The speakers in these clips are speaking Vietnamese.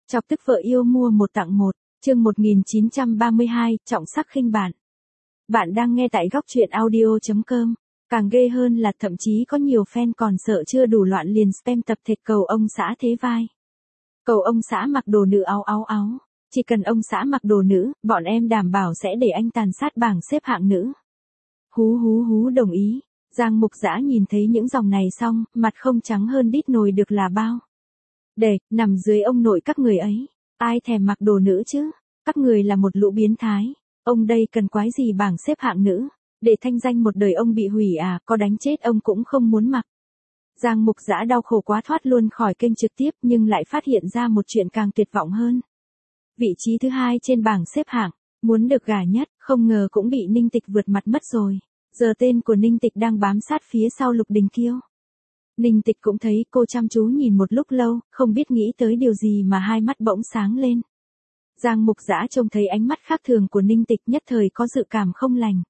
Chọc tức vợ yêu mua một tặng một, chương 1932, trọng sắc khinh bạn. Bạn đang nghe tại góc truyện audio.com. Càng ghê hơn là thậm chí có nhiều fan còn sợ chưa đủ loạn liền spam tập thệt cầu ông xã thế vai. Cầu ông xã mặc đồ nữ áo áo áo. Chỉ cần ông xã mặc đồ nữ, bọn em đảm bảo sẽ để anh tàn sát bảng xếp hạng nữ. Hú hú hú đồng ý. Giang Mục Dã nhìn thấy những dòng này xong, mặt không trắng hơn đít nồi được là bao. Để, nằm dưới ông nội các người ấy. Ai thèm mặc đồ nữ chứ? Các người là một lũ biến thái. Ông đây cần quái gì bảng xếp hạng nữ? Để thanh danh một đời ông bị hủy à, có đánh chết ông cũng không muốn mặc. Giang Mục Dã đau khổ quá thoát luôn khỏi kênh trực tiếp nhưng lại phát hiện ra một chuyện càng tuyệt vọng hơn. Vị trí thứ 2 trên bảng xếp hạng, muốn được gả nhất, không ngờ cũng bị Ninh Tịch vượt mặt mất rồi. Giờ tên của Ninh Tịch đang bám sát phía sau Lục Đình Kiêu. Ninh Tịch cũng thấy cô chăm chú nhìn một lúc lâu, không biết nghĩ tới điều gì mà hai mắt bỗng sáng lên. Giang Mục Dã trông thấy ánh mắt khác thường của Ninh Tịch nhất thời có dự cảm không lành.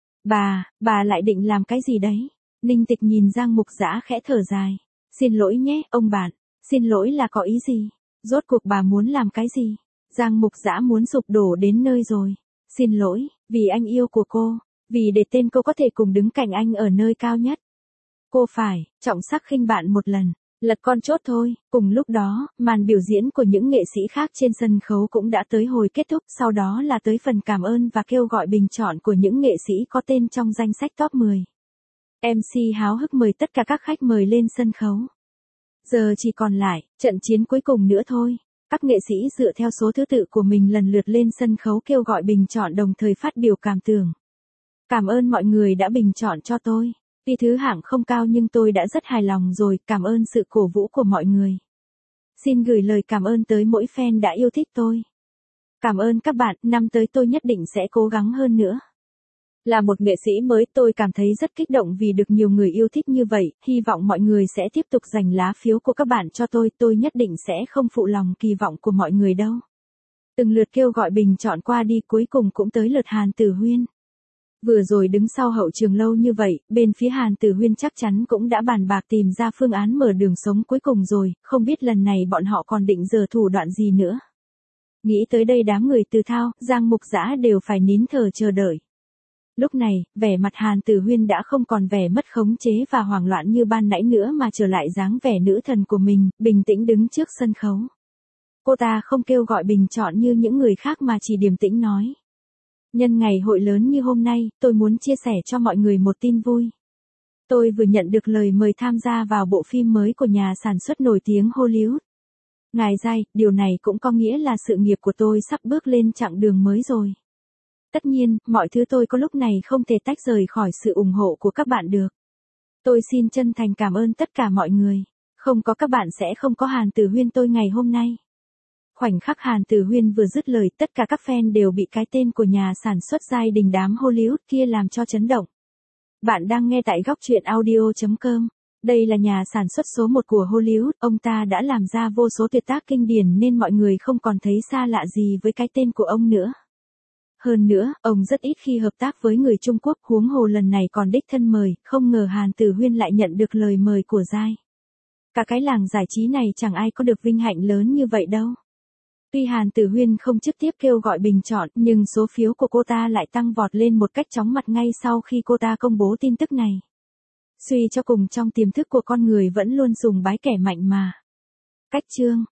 Bà lại định làm cái gì đấy? Ninh Tịch nhìn Giang Mục Dã khẽ thở dài. Xin lỗi nhé, ông bạn. Xin lỗi là có ý gì? Rốt cuộc bà muốn làm cái gì? Giang Mục Dã muốn sụp đổ đến nơi rồi. Xin lỗi, vì anh yêu của cô. Vì để tên cô có thể cùng đứng cạnh anh ở nơi cao nhất. Cô phải, trọng sắc khinh bạn một lần, lật con chốt thôi. Cùng lúc đó, màn biểu diễn của những nghệ sĩ khác trên sân khấu cũng đã tới hồi kết thúc, sau đó là tới phần cảm ơn và kêu gọi bình chọn của những nghệ sĩ có tên trong danh sách top 10. MC háo hức mời tất cả các khách mời lên sân khấu. Giờ chỉ còn lại, trận chiến cuối cùng nữa thôi. Các nghệ sĩ dựa theo số thứ tự của mình lần lượt lên sân khấu kêu gọi bình chọn đồng thời phát biểu cảm tưởng. Cảm ơn mọi người đã bình chọn cho tôi. Tuy thứ hạng không cao nhưng tôi đã rất hài lòng rồi, cảm ơn sự cổ vũ của mọi người. Xin gửi lời cảm ơn tới mỗi fan đã yêu thích tôi. Cảm ơn các bạn, năm tới tôi nhất định sẽ cố gắng hơn nữa. Là một nghệ sĩ mới tôi cảm thấy rất kích động vì được nhiều người yêu thích như vậy, hy vọng mọi người sẽ tiếp tục dành lá phiếu của các bạn cho tôi nhất định sẽ không phụ lòng kỳ vọng của mọi người đâu. Từng lượt kêu gọi bình chọn qua đi cuối cùng cũng tới lượt Hàn Tử Huyên. Vừa rồi đứng sau hậu trường lâu như vậy, bên phía Hàn Tử Huyên chắc chắn cũng đã bàn bạc tìm ra phương án mở đường sống cuối cùng rồi, không biết lần này bọn họ còn định giở thủ đoạn gì nữa. Nghĩ tới đây đám người Từ Thao, Giang Mục Dã đều phải nín thở chờ đợi. Lúc này, vẻ mặt Hàn Tử Huyên đã không còn vẻ mất khống chế và hoảng loạn như ban nãy nữa mà trở lại dáng vẻ nữ thần của mình, bình tĩnh đứng trước sân khấu. Cô ta không kêu gọi bình chọn như những người khác mà chỉ điềm tĩnh nói. Nhân ngày hội lớn như hôm nay, tôi muốn chia sẻ cho mọi người một tin vui. Tôi vừa nhận được lời mời tham gia vào bộ phim mới của nhà sản xuất nổi tiếng Hollywood. Ngài Giai, điều này cũng có nghĩa là sự nghiệp của tôi sắp bước lên chặng đường mới rồi. Tất nhiên, mọi thứ tôi có lúc này không thể tách rời khỏi sự ủng hộ của các bạn được. Tôi xin chân thành cảm ơn tất cả mọi người. Không có các bạn sẽ không có Hàn Tử Huyên tôi ngày hôm nay. Khoảnh khắc Hàn Tử Huyên vừa dứt lời, tất cả các fan đều bị cái tên của nhà sản xuất giai đình đám Hollywood kia làm cho chấn động. Bạn đang nghe tại góc truyện audio.com. Đây là nhà sản xuất số 1 của Hollywood, ông ta đã làm ra vô số tuyệt tác kinh điển nên mọi người không còn thấy xa lạ gì với cái tên của ông nữa. Hơn nữa, ông rất ít khi hợp tác với người Trung Quốc, huống hồ lần này còn đích thân mời, không ngờ Hàn Tử Huyên lại nhận được lời mời của giai. Cả cái làng giải trí này chẳng ai có được vinh hạnh lớn như vậy đâu. Tuy Hàn Tử Huyên không trực tiếp kêu gọi bình chọn, nhưng số phiếu của cô ta lại tăng vọt lên một cách chóng mặt ngay sau khi cô ta công bố tin tức này. Suy cho cùng trong tiềm thức của con người vẫn luôn sùng bái kẻ mạnh mà. Cách chương